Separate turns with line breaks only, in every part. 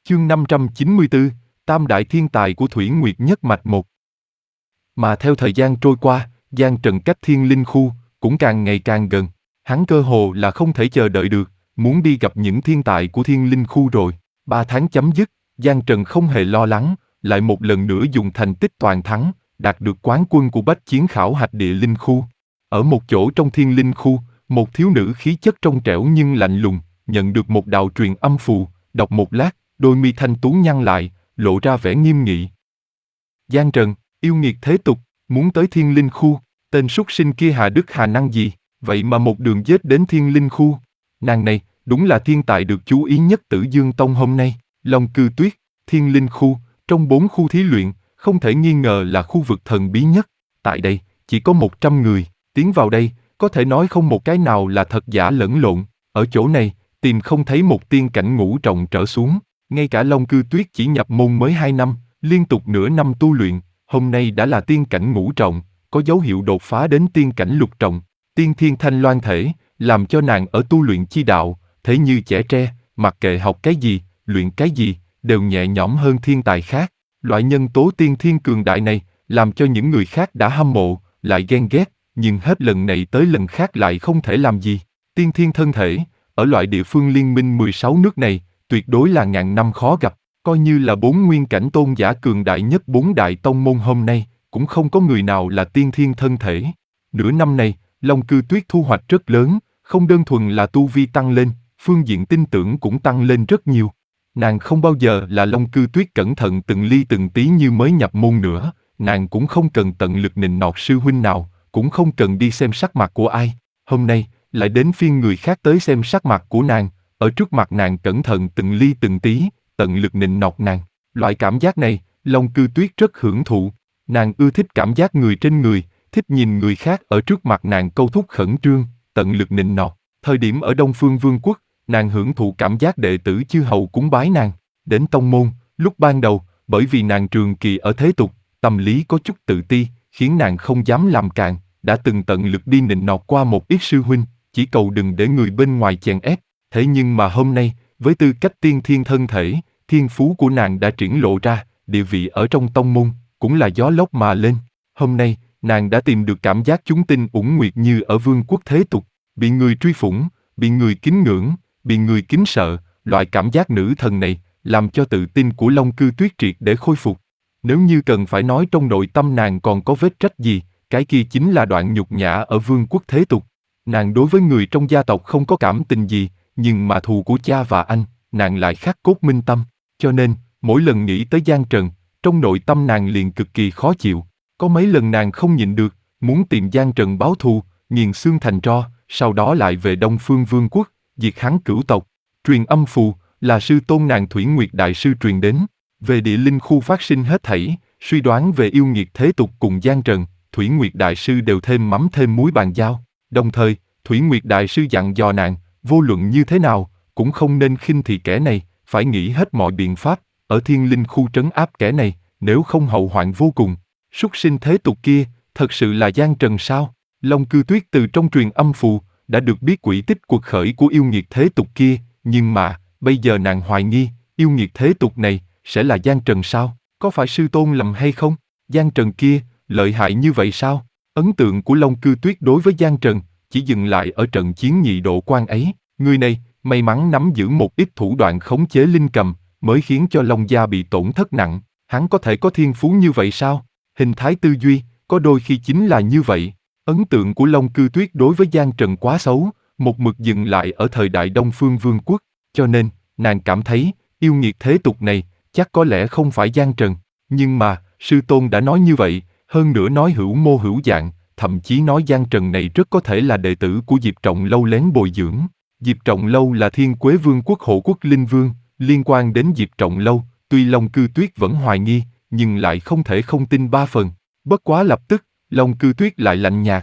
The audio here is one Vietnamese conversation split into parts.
Chương 594, Tam đại thiên tài của Thủy Nguyệt nhất mạch 1. Mà theo thời gian trôi qua, Giang Trần cách Thiên Linh Khu cũng càng ngày càng gần. Hắn cơ hồ là không thể chờ đợi được, muốn đi gặp những thiên tài của Thiên Linh Khu rồi. 3 tháng chấm dứt, Giang Trần không hề lo lắng, lại một lần nữa dùng thành tích toàn thắng, đạt được quán quân của bách chiến khảo hạch địa linh khu. Ở một chỗ trong Thiên Linh Khu, một thiếu nữ khí chất trong trẻo nhưng lạnh lùng, nhận được một đạo truyền âm phù, đọc một lát, đôi mi thanh tú nhăn lại, lộ ra vẻ nghiêm nghị. Giang Trần, yêu nghiệt thế tục, muốn tới Thiên Linh Khu, tên súc sinh kia hà đức hà năng gì, vậy mà một đường giết đến Thiên Linh Khu. Nàng này, đúng là thiên tài được chú ý nhất Tử Dương Tông hôm nay. Long Cư Tuyết, Thiên Linh Khu, trong 4 khu thí luyện, không thể nghi ngờ là khu vực thần bí nhất. Tại đây, chỉ có 100 người, tiến vào đây, có thể nói không một cái nào là thật giả lẫn lộn. Ở chỗ này, tìm không thấy một tiên cảnh ngũ trọng trở xuống. Ngay cả Long Cư Tuyết chỉ nhập môn mới 2 năm, liên tục nửa năm tu luyện, hôm nay đã là tiên cảnh ngũ trọng, có dấu hiệu đột phá đến tiên cảnh lục trọng. Tiên thiên thanh loan thể, làm cho nàng ở tu luyện chi đạo, thế như trẻ tre, mặc kệ học cái gì, luyện cái gì, đều nhẹ nhõm hơn thiên tài khác. Loại nhân tố tiên thiên cường đại này, làm cho những người khác đã hâm mộ, lại ghen ghét, nhưng hết lần này tới lần khác lại không thể làm gì. Tiên thiên thân thể, ở loại địa phương liên minh 16 nước này, tuyệt đối là ngàn năm khó gặp, coi như là 4 nguyên cảnh tôn giả cường đại nhất 4 đại tông môn hôm nay, cũng không có người nào là tiên thiên thân thể. Nửa năm này, Long Cư Tuyết thu hoạch rất lớn, không đơn thuần là tu vi tăng lên, phương diện tin tưởng cũng tăng lên rất nhiều. Nàng không bao giờ là Long Cư Tuyết cẩn thận từng ly từng tí như mới nhập môn nữa, nàng cũng không cần tận lực nịnh nọt sư huynh nào, cũng không cần đi xem sắc mặt của ai. Hôm nay, lại đến phiên người khác tới xem sắc mặt của nàng, ở trước mặt nàng cẩn thận từng ly từng tí, tận lực nịnh nọt nàng. Loại cảm giác này, Long Cư Tuyết rất hưởng thụ. Nàng ưa thích cảm giác người trên người, thích nhìn người khác ở trước mặt nàng câu thúc khẩn trương, tận lực nịnh nọt. Thời điểm ở Đông Phương Vương quốc, nàng hưởng thụ cảm giác đệ tử chư hầu cúng bái nàng. Đến tông môn, lúc ban đầu, bởi vì nàng trường kỳ ở thế tục, tâm lý có chút tự ti, khiến nàng không dám làm càn, đã từng tận lực đi nịnh nọt qua một ít sư huynh, chỉ cầu đừng để người bên ngoài chèn ép. Thế nhưng mà hôm nay, với tư cách tiên thiên thân thể, thiên phú của nàng đã triển lộ ra, địa vị ở trong tông môn, cũng là gió lốc mà lên. Hôm nay, nàng đã tìm được cảm giác chúng tinh ủng nguyệt như ở vương quốc thế tục, bị người truy phủng, bị người kính ngưỡng, bị người kính sợ, loại cảm giác nữ thần này, làm cho tự tin của Long Cư Tuyết triệt để khôi phục. Nếu như cần phải nói trong nội tâm nàng còn có vết trách gì, cái kia chính là đoạn nhục nhã ở vương quốc thế tục. Nàng đối với người trong gia tộc không có cảm tình gì, nhưng mà thù của cha và anh, nàng lại khắc cốt minh tâm. Cho nên, mỗi lần nghĩ tới Giang Trần, trong nội tâm nàng liền cực kỳ khó chịu. Có mấy lần nàng không nhịn được, muốn tìm Giang Trần báo thù, nghiền xương thành tro, sau đó lại về Đông Phương Vương quốc, diệt hắn cửu tộc. Truyền âm phù, là sư tôn nàng Thủy Nguyệt Đại Sư truyền đến. Về địa linh khu phát sinh hết thảy, suy đoán về yêu nghiệt thế tục cùng Giang Trần, Thủy Nguyệt Đại Sư đều thêm mắm thêm muối bàn giao. Đồng thời, Thủy Nguyệt Đại Sư dặn dò nàng, vô luận như thế nào, cũng không nên khinh thị kẻ này, phải nghĩ hết mọi biện pháp, ở Thiên Linh khu trấn áp kẻ này, nếu không hậu hoạn vô cùng. Súc sinh thế tục kia, thật sự là Giang Trần sao? Long Cư Tuyết từ trong truyền âm phù, đã được biết quỹ tích cuộc khởi của yêu nghiệt thế tục kia, nhưng mà, bây giờ nàng hoài nghi, yêu nghiệt thế tục này, sẽ là Giang Trần sao? Có phải sư tôn lầm hay không? Giang Trần kia, lợi hại như vậy sao? Ấn tượng của Long Cư Tuyết đối với Giang Trần, chỉ dừng lại ở trận chiến nhị độ quan ấy. Người này, may mắn nắm giữ một ít thủ đoạn khống chế linh cầm, mới khiến cho Long gia bị tổn thất nặng. Hắn có thể có thiên phú như vậy sao? Hình thái tư duy, có đôi khi chính là như vậy. Ấn tượng của Long Cư Tuyết đối với Giang Trần quá xấu, một mực dừng lại ở thời đại Đông Phương Vương quốc, cho nên, nàng cảm thấy, yêu nghiệt thế tục này, chắc có lẽ không phải Giang Trần. Nhưng mà, sư tôn đã nói như vậy, hơn nữa nói hữu mô hữu dạng, thậm chí nói Giang Trần này rất có thể là đệ tử của Diệp Trọng Lâu lén bồi dưỡng. Diệp Trọng Lâu là Thiên Quế Vương quốc hộ quốc linh vương, liên quan đến Diệp Trọng Lâu, tuy Long Cư Tuyết vẫn hoài nghi, nhưng lại không thể không tin 3 phần. Bất quá lập tức, Long Cư Tuyết lại lạnh nhạt.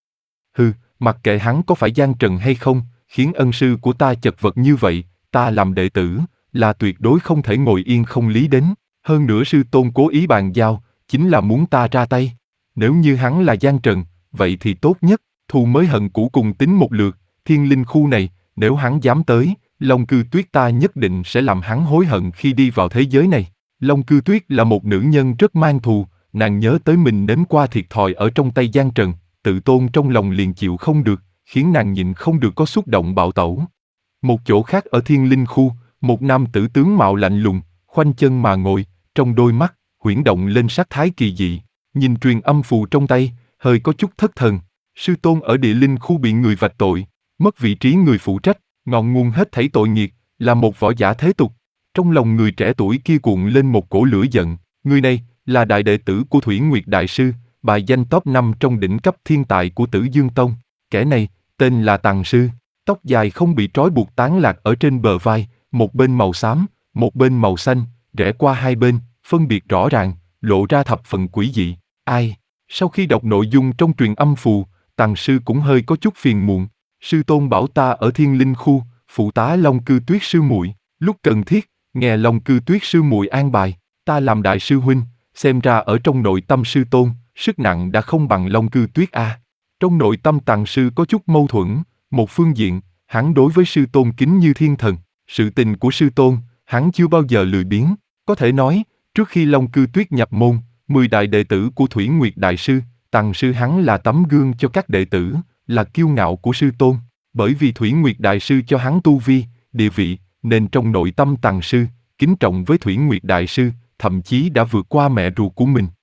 Hừ, mặc kệ hắn có phải Giang Trần hay không, khiến ân sư của ta chật vật như vậy, ta làm đệ tử, là tuyệt đối không thể ngồi yên không lý đến. Hơn nữa sư tôn cố ý bàn giao, chính là muốn ta ra tay. Nếu như hắn là Giang Trần, vậy thì tốt nhất, thù mới hận cũ cùng tính một lượt. Thiên Linh khu này, nếu hắn dám tới, Long Cư Tuyết ta nhất định sẽ làm hắn hối hận khi đi vào thế giới này. Long Cư Tuyết là một nữ nhân rất mang thù, nàng nhớ tới mình nếm qua thiệt thòi ở trong tay Giang Trần, tự tôn trong lòng liền chịu không được, khiến nàng nhịn không được có xúc động bạo tẩu. Một chỗ khác ở Thiên Linh Khu, một nam tử tướng mạo lạnh lùng, khoanh chân mà ngồi, trong đôi mắt huyễn động lên sắc thái kỳ dị, nhìn truyền âm phù trong tay, hơi có chút thất thần. Sư tôn ở Địa Linh Khu bị người vạch tội, mất vị trí người phụ trách, ngọn nguồn hết thảy tội nghiệt, là một võ giả thế tục. Trong lòng người trẻ tuổi kia cuộn lên một cỗ lửa giận, người này là đại đệ tử của Thủy Nguyệt Đại Sư, bài danh top 5 trong đỉnh cấp thiên tài của Tử Dương Tông. Kẻ này, tên là Tằng Sư, tóc dài không bị trói buộc tán lạc ở trên bờ vai, một bên màu xám, một bên màu xanh, rẽ qua hai bên, phân biệt rõ ràng, lộ ra thập phần quỷ dị. Ai? Sau khi đọc nội dung trong truyền âm phù, Tằng Sư cũng hơi có chút phiền muộn. Sư tôn bảo ta ở Thiên Linh Khu, phụ tá Long Cư Tuyết sư muội, lúc cần thiết, nghe Long Cư Tuyết sư muội an bài, ta làm đại sư huynh, xem ra ở trong nội tâm sư tôn, sức nặng đã không bằng Long Cư Tuyết a. Trong nội tâm Tằng Sư có chút mâu thuẫn, một phương diện, hắn đối với sư tôn kính như thiên thần, sự tình của sư tôn, hắn chưa bao giờ lười biếng, có thể nói, trước khi Long Cư Tuyết nhập môn, 10 đại đệ tử của Thủy Nguyệt Đại Sư, Tằng Sư hắn là tấm gương cho các đệ tử, là kiêu ngạo của sư tôn, bởi vì Thủy Nguyệt Đại Sư cho hắn tu vi, địa vị, nên trong nội tâm Tằng Sư, kính trọng với Thủy Nguyệt Đại Sư, thậm chí đã vượt qua mẹ ruột của mình.